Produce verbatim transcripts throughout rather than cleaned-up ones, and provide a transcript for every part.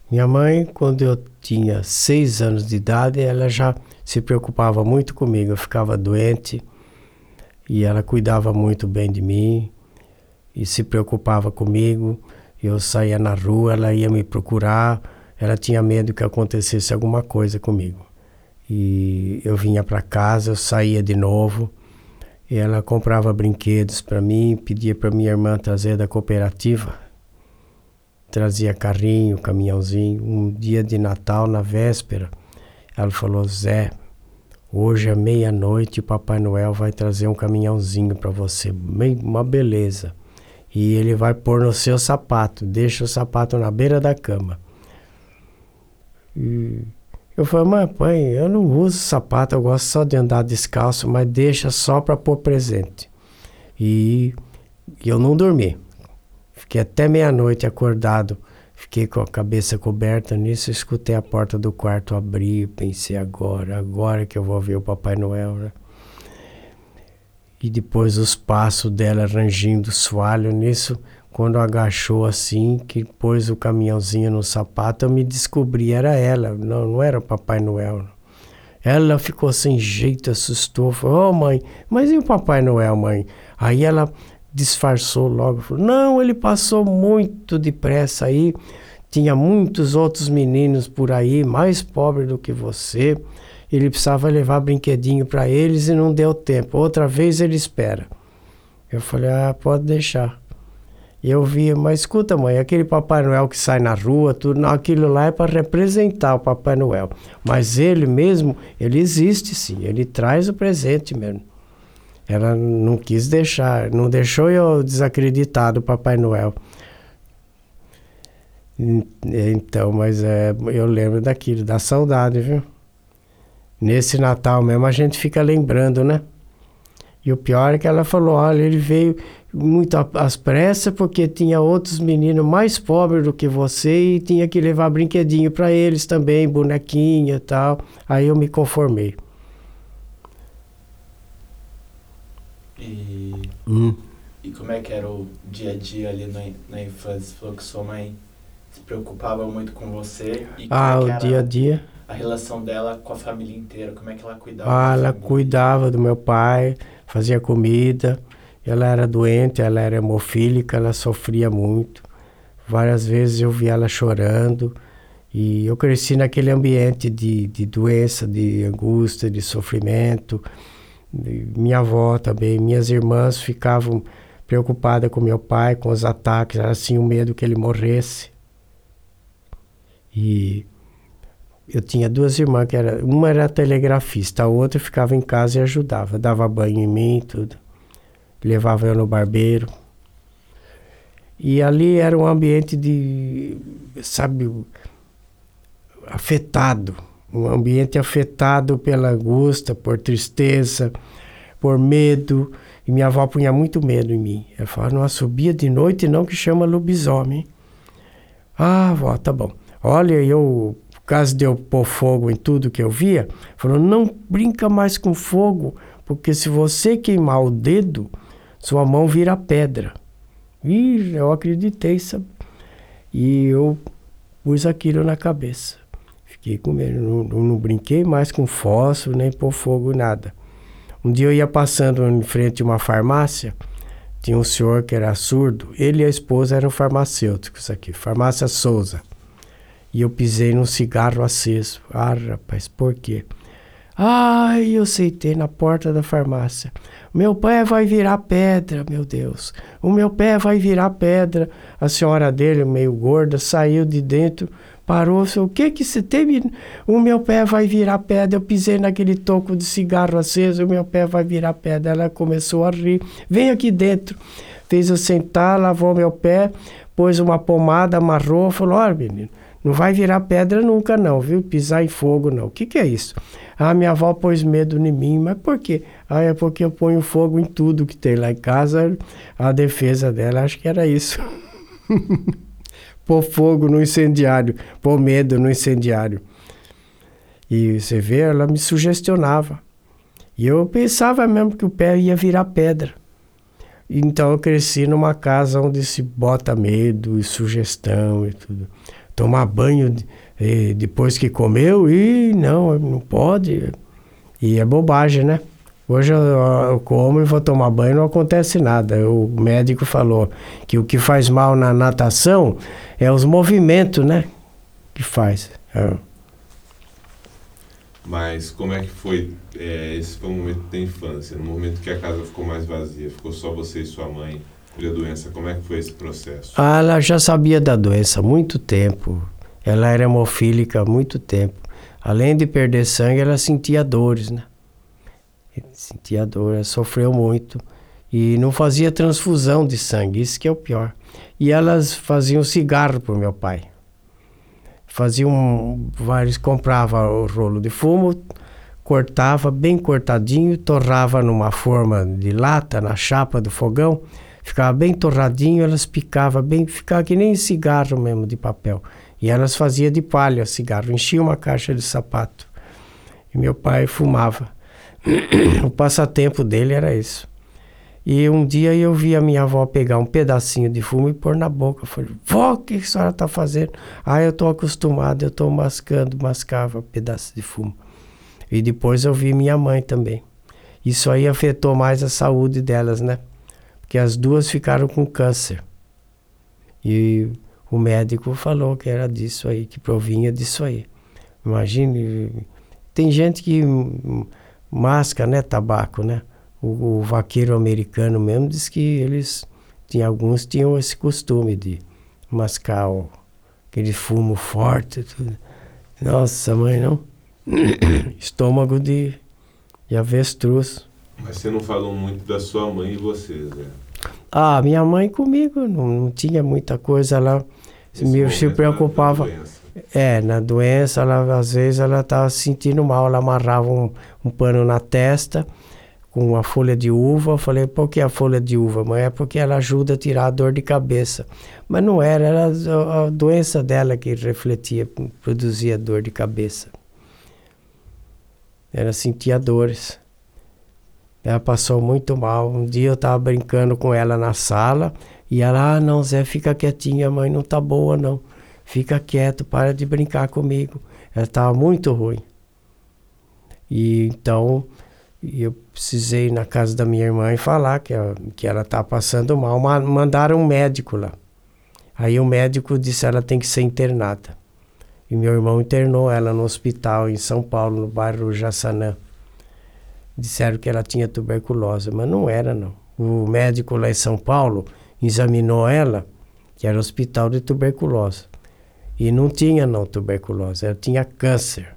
Minha mãe, quando eu tinha seis anos de idade, ela já se preocupava muito comigo. Eu ficava doente e ela cuidava muito bem de mim e se preocupava comigo. Eu saía na rua, ela ia me procurar. Ela tinha medo que acontecesse alguma coisa comigo. E eu vinha para casa, eu saía de novo. E ela comprava brinquedos para mim, pedia para minha irmã trazer da cooperativa. Trazia carrinho, caminhãozinho. Um dia de Natal, na véspera, ela falou: Zé, hoje à meia-noite o Papai Noel vai trazer um caminhãozinho para você, uma beleza. E ele vai pôr no seu sapato, deixa o sapato na beira da cama. E eu falei: mas mãe, eu não uso sapato, eu gosto só de andar descalço, mas deixa só para pôr presente. E eu não dormi. Fiquei até meia-noite acordado, fiquei com a cabeça coberta. Nisso eu escutei a porta do quarto abrir, pensei: agora, agora que eu vou ver o Papai Noel, né? E depois os passos dela rangindo o soalho. Nisso, quando agachou assim, que pôs o caminhãozinho no sapato, eu me descobri, era ela, não, não era o Papai Noel. Ela ficou sem jeito, assustou, falou: ô mãe, mas e o Papai Noel, mãe? Aí ela disfarçou logo, falou: não, ele passou muito depressa aí, tinha muitos outros meninos por aí, mais pobres do que você, ele precisava levar brinquedinho para eles e não deu tempo, outra vez ele espera. Eu falei: ah, pode deixar. E eu via: mas escuta, mãe, aquele Papai Noel que sai na rua, tudo, não, aquilo lá é para representar o Papai Noel, mas ele mesmo, ele existe sim, ele traz o presente mesmo. Ela não quis deixar, não deixou eu desacreditar do Papai Noel. Então, mas é, eu lembro daquilo, da saudade, viu? Nesse Natal mesmo a gente fica lembrando, né? E o pior é que ela falou: olha, ele veio muito às pressas porque tinha outros meninos mais pobres do que você e tinha que levar brinquedinho para eles também, bonequinha e tal. Aí eu me conformei. E, hum. e como é que era o dia a dia ali na, na infância? Você falou que sua mãe se preocupava muito com você. E ah, como é que o era dia a dia? A relação dela com a família inteira? Como é que ela cuidava Ah, da ela família? cuidava do meu pai, fazia comida. Ela era doente, ela era hemofílica, ela sofria muito. Várias vezes eu vi ela chorando. E eu cresci naquele ambiente de, de doença, de angústia, de sofrimento. Minha avó também, minhas irmãs ficavam preocupadas com meu pai, com os ataques, elas tinham medo que ele morresse. E eu tinha duas irmãs, que era, uma era telegrafista, a outra ficava em casa e ajudava, dava banho em mim, tudo. Levava eu no barbeiro. E ali era um ambiente de, sabe, afetado, um ambiente afetado pela angústia, por tristeza, por medo. E minha avó punha muito medo em mim. Ela falava: não subia de noite não, que chama lobisomem. Ah, avó, tá bom. Olha, eu, por causa de eu pôr fogo em tudo que eu via, falou: não brinca mais com fogo, porque se você queimar o dedo, sua mão vira pedra. E eu acreditei, sabe? E eu pus aquilo na cabeça. Fiquei com medo, não, não, não brinquei mais com fósforo, nem pôr fogo, nada. Um dia eu ia passando em frente a uma farmácia, tinha um senhor que era surdo, ele e a esposa eram farmacêuticos aqui, Farmácia Souza. E eu pisei num cigarro aceso. Ah, rapaz, por quê? Ai, eu sentei na porta da farmácia. Meu pé vai virar pedra, meu Deus. O meu pé vai virar pedra. A senhora dele, meio gorda, saiu de dentro, parou, falou: o que que você teve? O meu pé vai virar pedra. Eu pisei naquele toco de cigarro aceso, o meu pé vai virar pedra. Ela começou a rir. Vem aqui dentro. Fez eu sentar, lavou meu pé, pôs uma pomada, amarrou, falou: olha, menino, não vai virar pedra nunca não, viu? Pisar em fogo não. O que que é isso? Ah, minha avó pôs medo em mim. Mas por quê? Ah, é porque eu ponho fogo em tudo que tem lá em casa. A defesa dela, acho que era isso. Pôr fogo no incendiário, pôr medo no incendiário. E você vê, ela me sugestionava. E eu pensava mesmo que o pé ia virar pedra. Então eu cresci numa casa onde se bota medo e sugestão e tudo. tomar banho eh, depois que comeu, e não, não pode. E é bobagem, né? Hoje eu, eu como e vou tomar banho, não acontece nada. O médico falou que o que faz mal na natação é os movimentos, né? Que faz. É. Mas como é que foi, é, esse foi o momento da infância, no momento que a casa ficou mais vazia, ficou só você e sua mãe com a doença, como é que foi esse processo? Ah, ela já sabia da doença há muito tempo. Ela era hemofílica há muito tempo. Além de perder sangue, ela sentia dores, né? Sentia dor, ela sofreu muito. E não fazia transfusão de sangue, isso que é o pior. E elas faziam cigarro pro meu pai. Faziam vários, comprava o rolo de fumo, cortava bem cortadinho, torrava numa forma de lata, na chapa do fogão, ficava bem torradinho, elas picavam bem, ficava que nem cigarro mesmo de papel. E elas faziam de palha cigarro, enchia uma caixa de sapato. E meu pai fumava. O passatempo dele era isso. E um dia eu vi a minha avó pegar um pedacinho de fumo e pôr na boca. Eu falei, vó, o que a senhora está fazendo? Ah, eu estou acostumado, eu estou mascando, mascava pedaço de fumo. E depois eu vi minha mãe também. Isso aí afetou mais a saúde delas, né? Porque as duas ficaram com câncer. E o médico falou que era disso aí, que provinha disso aí. Imagine, tem gente que masca, né, tabaco, né? O, o vaqueiro americano mesmo diz que eles, tinha, alguns tinham esse costume de mascar o, aquele fumo forte. Tudo. Nossa, mãe, não? Estômago de, de avestruz. Mas você não falou muito da sua mãe e vocês, né? Ah, minha mãe comigo não, não tinha muita coisa lá. Me, se preocupava. Na, na é, na doença, ela, às vezes ela estava se sentindo mal, ela amarrava um, um pano na testa com uma folha de uva. Eu falei, por que a folha de uva, mãe? É porque ela ajuda a tirar a dor de cabeça. Mas não era, era a, a doença dela que refletia, produzia dor de cabeça. Ela sentia dores. Ela passou muito mal. Um dia eu estava brincando com ela na sala e ela, ah, não, Zé, fica quietinha, mãe, não tá boa, não. Fica quieto, para de brincar comigo. Ela estava muito ruim. E então eu precisei ir na casa da minha irmã e falar que ela, que ela tá passando mal. Mandaram um médico lá. Aí o médico disse que ela tem que ser internada. E meu irmão internou ela no hospital em São Paulo, no bairro Jaçanã. Disseram que ela tinha tuberculose, mas não era, não. O médico lá em São Paulo examinou ela, que era hospital de tuberculose. E não tinha, não, tuberculose, ela tinha câncer.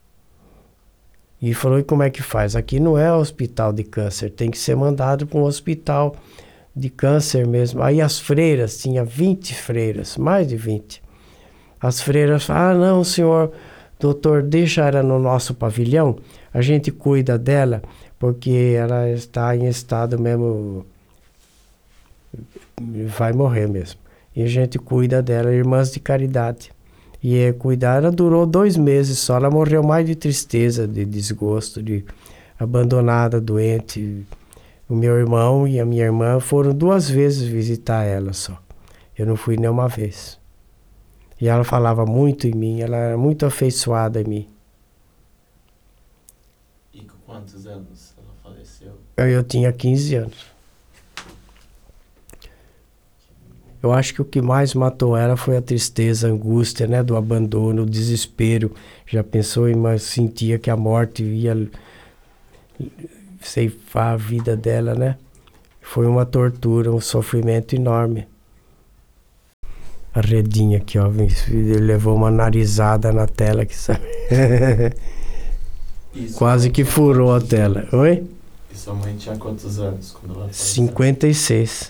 E falou, e como é que faz? Aqui não é hospital de câncer, tem que ser mandado para um hospital de câncer mesmo. Aí as freiras, tinha vinte freiras, mais de vinte. As freiras falaram, ah, não, senhor, doutor, deixa ela no nosso pavilhão, a gente cuida dela, porque ela está em estado mesmo, vai morrer mesmo. E a gente cuida dela, irmãs de caridade. E cuidar, ela durou dois meses só, ela morreu mais de tristeza, de desgosto, de abandonada, doente. O meu irmão e a minha irmã foram duas vezes visitar ela só. Eu não fui nenhuma vez. E ela falava muito em mim, ela era muito afeiçoada em mim. E com quantos anos ela faleceu? Eu, eu tinha quinze anos. Eu acho que o que mais matou ela foi a tristeza, a angústia, né, do abandono, o desespero. Já pensou, mas sentia que a morte ia ceifar a vida dela, né? Foi uma tortura, um sofrimento enorme. A redinha aqui, ó, ele levou uma narizada na tela que sabe. Quase que furou a tela. Oi? E sua mãe tinha quantos anos quando ela faleceu? cinquenta e seis.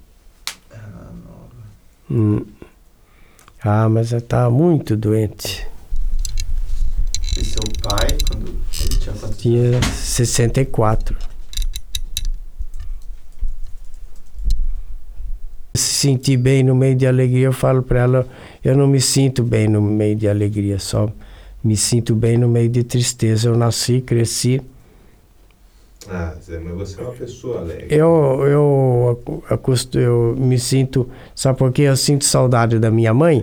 Hum. Ah, mas ela estava muito doente. E seu pai, quando ele tinha quantos Tinha anos? sessenta e quatro. Se sentir bem no meio de alegria, eu falo para ela, eu não me sinto bem no meio de alegria, só me sinto bem no meio de tristeza. Eu nasci, cresci. Ah, Zé, mas você é uma pessoa alegre. Eu, eu, acost... eu me sinto, sabe por quê? Eu sinto saudade da minha mãe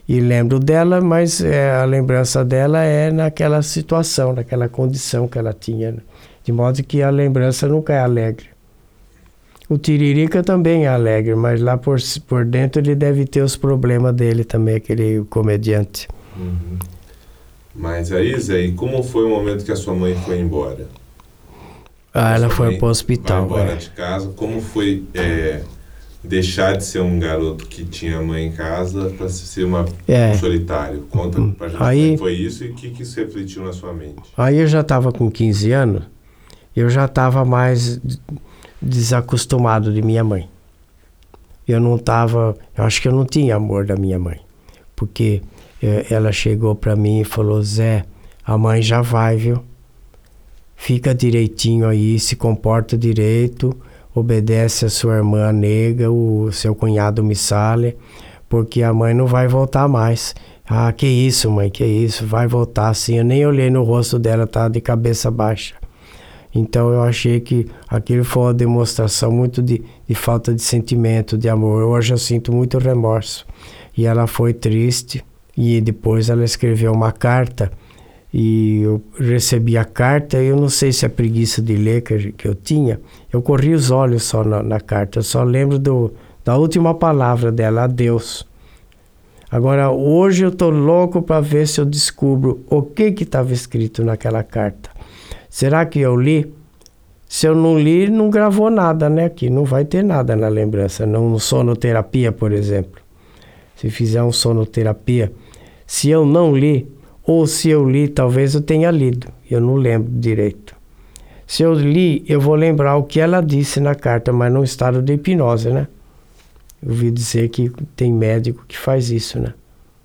E lembro dela, mas é, a lembrança dela é naquela situação, naquela condição que ela tinha, né? De modo que a lembrança nunca é alegre. O Tiririca também é alegre, mas lá por, por dentro ele deve ter os problemas dele também, aquele comediante. Uhum. Mas aí, Zé, e como foi o momento que a sua mãe foi embora? Ah, ela Sua foi mãe para o hospital. vai embora É. de casa. Como foi é, deixar de ser um garoto que tinha mãe em casa para ser uma, É. um solitário? Conta pra gente Aí- como foi isso e o que, que isso refletiu na sua mente. Aí eu já estava com quinze anos, eu já estava mais d- desacostumado de minha mãe. Eu não estava, eu acho que eu não tinha amor da minha mãe, porque eh, ela chegou para mim e falou: Zé, a mãe já vai, viu? Fica direitinho aí, se comporta direito, obedece a sua irmã nega, o seu cunhado Missale, porque a mãe não vai voltar mais. Ah, que isso, mãe, que isso, vai voltar sim. Eu nem olhei no rosto dela, tá de cabeça baixa. Então eu achei que aquilo foi uma demonstração muito de, de falta de sentimento, de amor. Hoje eu sinto muito remorso. E ela foi triste, e depois ela escreveu uma carta, e eu recebi a carta, eu não sei se é preguiça de ler que, que eu tinha, eu corri os olhos só na, na carta, eu só lembro do, da última palavra dela, adeus. Agora, hoje eu tô louco para ver se eu descubro o que que estava escrito naquela carta. Será que eu li? Se eu não li, não gravou nada, né? Aqui não vai ter nada na lembrança, não sonoterapia, por exemplo. Se fizer um sonoterapia, se eu não li, ou se eu li, talvez eu tenha lido, eu não lembro direito. Se eu li, eu vou lembrar o que ela disse na carta, mas num estado de hipnose, né? Eu ouvi dizer que tem médico que faz isso, né?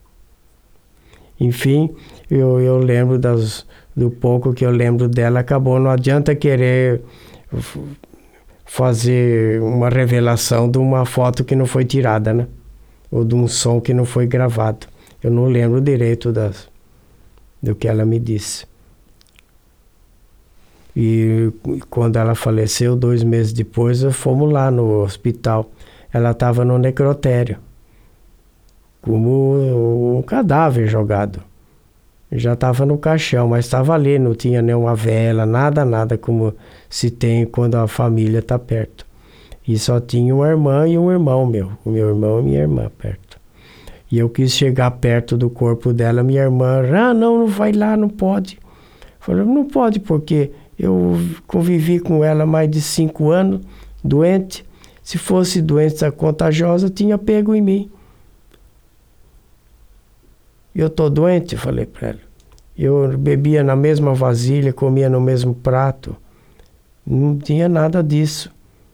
Enfim, eu, eu lembro das, do pouco que eu lembro dela, acabou. Não adianta querer f- fazer uma revelação de uma foto que não foi tirada, né? Ou de um som que não foi gravado. Eu não lembro direito das, do que ela me disse. E quando ela faleceu, dois meses depois, fomos lá no hospital. Ela estava no necrotério, como um cadáver jogado. Já estava no caixão, mas estava ali, não tinha nenhuma vela, nada, nada como se tem quando a família está perto. E só tinha uma irmã e um irmão meu, o meu irmão e minha irmã perto. E eu quis chegar perto do corpo dela, minha irmã, ah, não, não vai lá, não pode. Falei, não pode porque eu convivi com ela mais de cinco anos, doente. Se fosse doença contagiosa, tinha pego em mim. Eu tô doente, falei para ela. Eu bebia na mesma vasilha, comia no mesmo prato. Não tinha nada disso.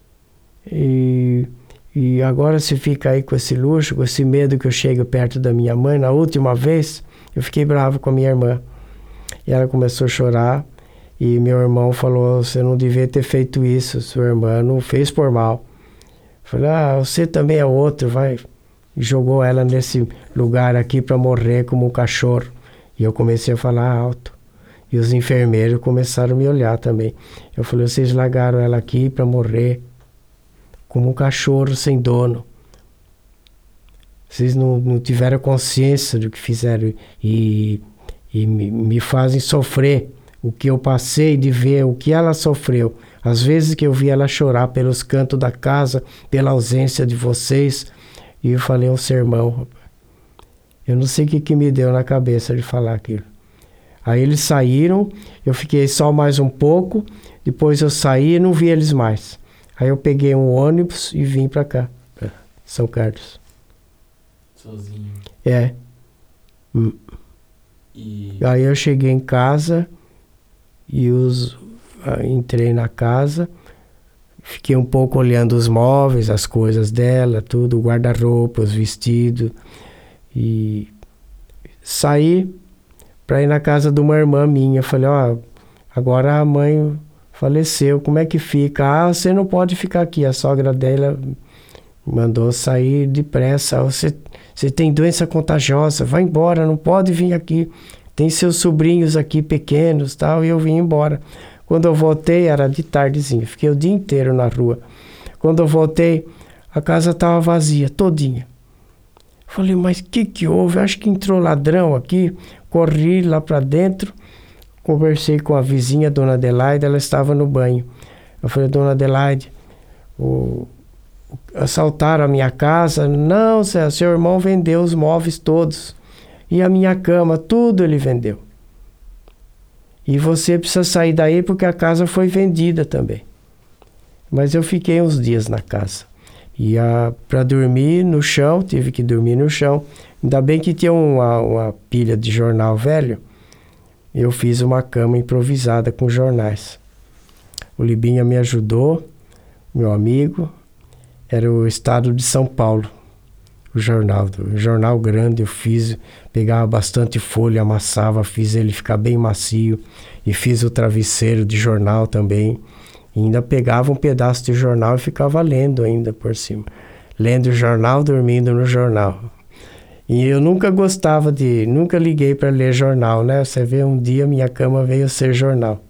E, e agora se fica aí com esse luxo, com esse medo que eu chego perto da minha mãe. Na última vez, eu fiquei bravo com a minha irmã. E ela começou a chorar. E meu irmão falou, você não devia ter feito isso. Sua irmã não fez por mal. Falei, ah, você também é outro, vai. Jogou ela nesse lugar aqui para morrer como um cachorro. E eu comecei a falar alto. E os enfermeiros começaram a me olhar também. Eu falei, vocês largaram ela aqui para morrer como um cachorro sem dono. Vocês não, não tiveram consciência do que fizeram e, e me, me fazem sofrer. O que eu passei de ver, o que ela sofreu. Às vezes que eu vi ela chorar pelos cantos da casa, pela ausência de vocês. E eu falei um sermão, rapaz. Eu não sei o que, que me deu na cabeça de falar aquilo. Aí eles saíram, eu fiquei só mais um pouco. Depois eu saí e não vi eles mais. Aí eu peguei um ônibus e vim pra cá, pra São Carlos. Sozinho. É. Hum. E Aí eu cheguei em casa e os, ah, entrei na casa, fiquei um pouco olhando os móveis, as coisas dela, tudo, o guarda-roupa, os vestidos. E saí para ir na casa de uma irmã minha. Falei, ó, agora a mãe faleceu, como é que fica? Ah, você não pode ficar aqui. A sogra dela mandou sair depressa. Você, você tem doença contagiosa, vai embora, não pode vir aqui. Tem seus sobrinhos aqui pequenos, tal, e eu vim embora. Quando eu voltei, era de tardezinha, fiquei o dia inteiro na rua. Quando eu voltei, a casa estava vazia, todinha. Falei, mas o que que houve? Acho que entrou ladrão aqui. Corri lá para dentro, conversei com a vizinha, dona Adelaide, ela estava no banho. Eu falei, dona Adelaide, o... assaltaram a minha casa. Não, Zé, seu irmão vendeu os móveis todos. E a minha cama, tudo ele vendeu. E você precisa sair daí porque a casa foi vendida também. Mas eu fiquei uns dias na casa. E para dormir no chão, tive que dormir no chão. Ainda bem que tinha uma, uma pilha de jornal velho. Eu fiz uma cama improvisada com jornais. O Libinha me ajudou, meu amigo. Era o Estado de São Paulo, o jornal. O jornal grande eu fiz, pegava bastante folha, amassava, fiz ele ficar bem macio. E fiz o travesseiro de jornal também. E ainda pegava um pedaço de jornal e ficava lendo ainda por cima. Lendo o jornal, dormindo no jornal. E eu nunca gostava de... Nunca liguei para ler jornal, né? Você vê, um dia minha cama veio a ser jornal.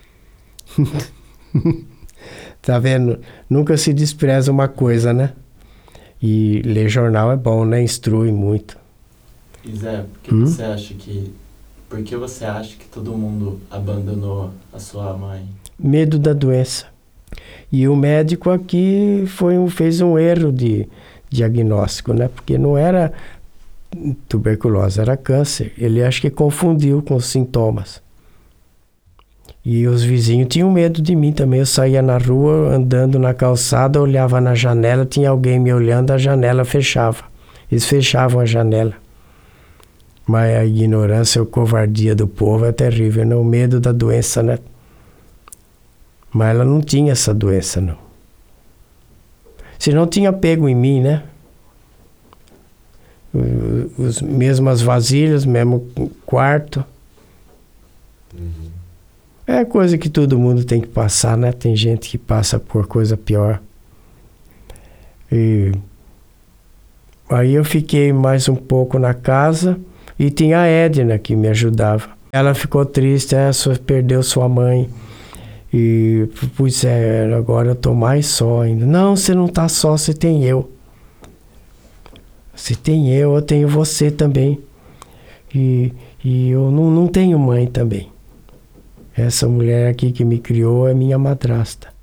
Tá vendo? Nunca se despreza uma coisa, né? E ler jornal é bom, né? Instrui muito. E Zé, por que hum? você acha que... Por que você acha que todo mundo abandonou a sua mãe? Medo da doença. E o médico aqui foi um, fez um erro de diagnóstico, né? Porque não era tuberculose, era câncer. Ele acho que confundiu com os sintomas. E os vizinhos tinham medo de mim também. Eu saía na rua, andando na calçada, olhava na janela, tinha alguém me olhando, a janela fechava. Eles fechavam a janela. Mas a ignorância, a covardia do povo é terrível, né? O medo da doença, né? Mas ela não tinha essa doença, não. Se não tinha pego em mim, né? Os mesmas vasilhas, mesmo quarto. Uhum. É coisa que todo mundo tem que passar, né? Tem gente que passa por coisa pior. E aí eu fiquei mais um pouco na casa e tinha a Edna que me ajudava. Ela ficou triste, ela perdeu sua mãe. E, pois é, agora eu tô mais só ainda. Não, você não tá só, você tem eu. Você tem eu, eu tenho você também. E, e eu não, não tenho mãe também. Essa mulher aqui que me criou é minha madrasta.